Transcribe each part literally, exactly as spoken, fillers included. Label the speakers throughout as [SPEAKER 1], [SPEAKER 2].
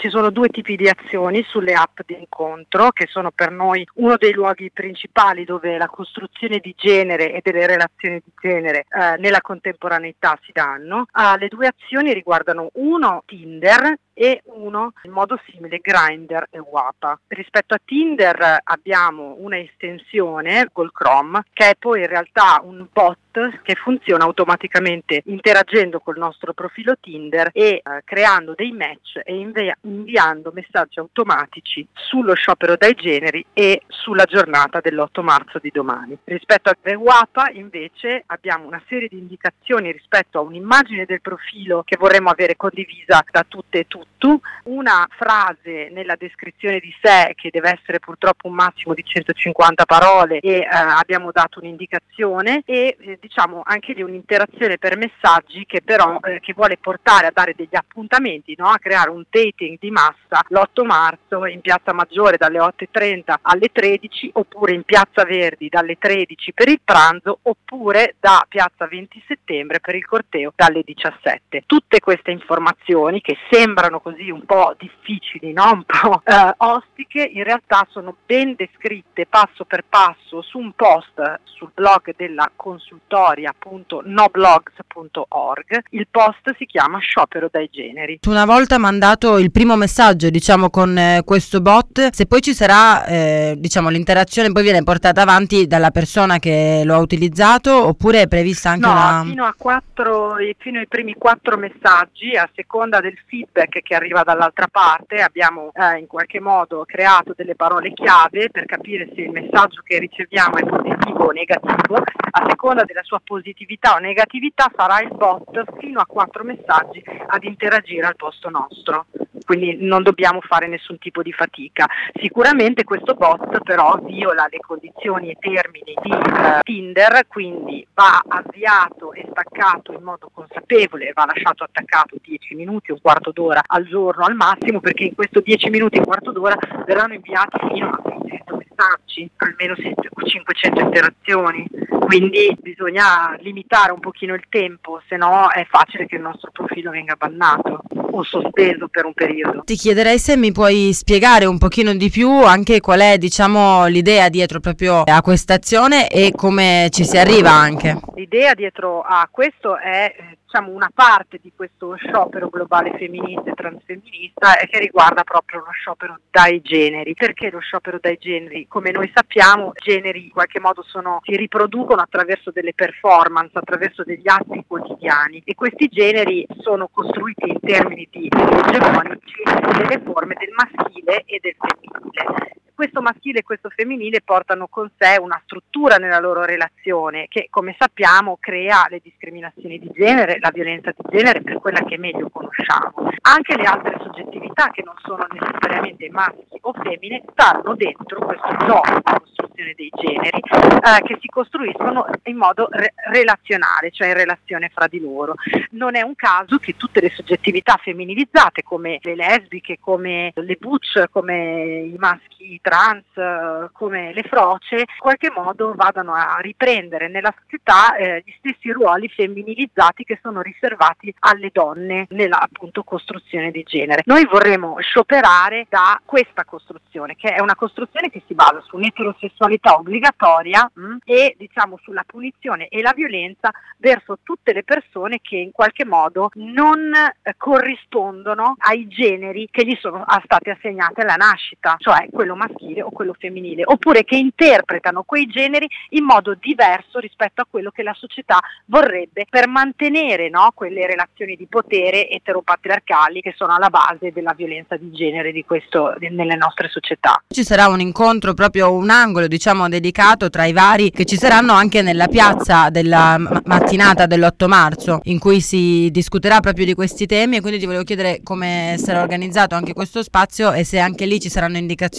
[SPEAKER 1] Ci sono due tipi di azioni sulle app di incontro, che sono per noi uno dei luoghi principali dove la costruzione di genere e delle relazioni di genere eh, nella contemporaneità si danno. Ah, le due azioni riguardano uno Tinder e uno in modo simile Grindr e Wapa. Rispetto a Tinder abbiamo una estensione Google Chrome che è poi in realtà un bot che funziona automaticamente interagendo col nostro profilo Tinder e eh, creando dei match e invi- inviando messaggi automatici sullo sciopero dai generi e sulla giornata dell'otto marzo di domani. Rispetto a Wapa invece abbiamo una serie di indicazioni rispetto a un'immagine del profilo che vorremmo avere condivisa da tutte e tutti, una frase nella descrizione di sé che deve essere purtroppo un massimo di centocinquanta parole e eh, abbiamo dato un'indicazione e eh, diciamo anche lì un'interazione per messaggi che però eh, che vuole portare a dare degli appuntamenti, no? A creare un dating di massa l'otto marzo in Piazza Maggiore dalle otto e trenta alle tredici, oppure in Piazza Verdi dalle tredici per il pranzo, oppure da Piazza venti settembre per il corteo dalle diciassette. Tutte queste informazioni che sembrano così un po' difficili, no? Un po' eh, ostiche, in realtà sono ben descritte passo per passo su un post sul blog della consultoria punto noblogs punto org. Il post si chiama Sciopero dai generi.
[SPEAKER 2] Una volta mandato il primo messaggio, diciamo, con eh, questo bot, se poi ci sarà eh, diciamo l'interazione poi viene portata avanti dalla persona che lo ha utilizzato, oppure è prevista anche
[SPEAKER 1] no,
[SPEAKER 2] una...
[SPEAKER 1] fino a quattro, fino ai primi quattro messaggi, a seconda del feedback che arriva dall'altra parte, abbiamo eh, in qualche modo creato delle parole chiave per capire se il messaggio che riceviamo è positivo o negativo. A seconda della sua positività o negatività sarà il bot fino a quattro messaggi ad interagire al posto nostro, quindi non dobbiamo fare nessun tipo di fatica. Sicuramente questo bot però viola le condizioni e termini di uh, Tinder, quindi va avviato e staccato in modo consapevole, va lasciato attaccato dieci minuti, un quarto d'ora al giorno al massimo, perché in questo dieci minuti, un quarto d'ora verranno inviati fino a seicento messaggi, almeno cinquecento interazioni, quindi bisogna limitare un pochino il tempo, se no è facile che il nostro profilo venga bannato o sospeso per un periodo.
[SPEAKER 2] Ti chiederei se mi puoi spiegare un pochino di più anche qual è, diciamo, l'idea dietro proprio a questa azione e come ci si arriva anche.
[SPEAKER 1] L'idea dietro a questo è diciamo una parte di questo sciopero globale femminista e transfemminista e che riguarda proprio lo sciopero dai generi. Perché lo sciopero dai generi? Come noi sappiamo, i generi in qualche modo sono, si riproducono attraverso delle performance, attraverso degli atti quotidiani, e questi generi sono costruiti in termini di egemonici delle forme del maschile e del femminile. Questo maschile e questo femminile portano con sé una struttura nella loro relazione che, come sappiamo, crea le discriminazioni di genere, la violenza di genere per quella che meglio conosciamo. Anche le altre soggettività che non sono necessariamente maschi o femmine stanno dentro questo gioco di costruzione dei generi eh, che si costruiscono in modo re- relazionale, cioè in relazione fra di loro. Non è un caso che tutte le soggettività femminilizzate, come le lesbiche, come le butch, come i maschi trans, come le froce, in qualche modo vadano a riprendere nella società eh, gli stessi ruoli femminilizzati che sono riservati alle donne nella appunto costruzione di genere. Noi vorremmo scioperare da questa costruzione, che è una costruzione che si basa su un'eterosessualità obbligatoria mh, e diciamo sulla punizione e la violenza verso tutte le persone che in qualche modo non eh, corrispondono ai generi che gli sono state assegnate alla nascita, cioè quello maschile o quello femminile, oppure che interpretano quei generi in modo diverso rispetto a quello che la società vorrebbe per mantenere, no, quelle relazioni di potere eteropatriarcali che sono alla base della violenza di genere di questo nelle nostre società.
[SPEAKER 2] Ci sarà un incontro, proprio un angolo diciamo dedicato tra i vari che ci saranno anche nella piazza della m- mattinata dell'otto marzo, in cui si discuterà proprio di questi temi, e quindi ti volevo chiedere come sarà organizzato anche questo spazio e se anche lì ci saranno indicazioni su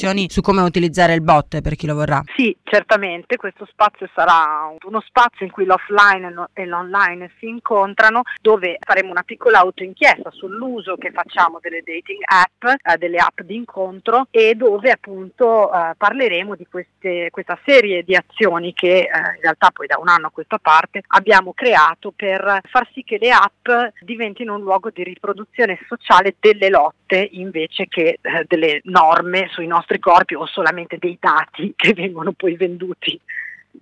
[SPEAKER 2] come utilizzare il bot per chi lo vorrà.
[SPEAKER 1] Sì, certamente, questo spazio sarà uno spazio in cui l'offline e l'online si incontrano, dove faremo una piccola autoinchiesta sull'uso che facciamo delle dating app, eh, delle app di incontro, e dove appunto eh, parleremo di queste, questa serie di azioni che eh, in realtà poi da un anno a questa parte abbiamo creato per far sì che le app diventino un luogo di riproduzione sociale delle lotte invece che eh, delle norme sui nostri corpi o solamente dei dati che vengono poi venduti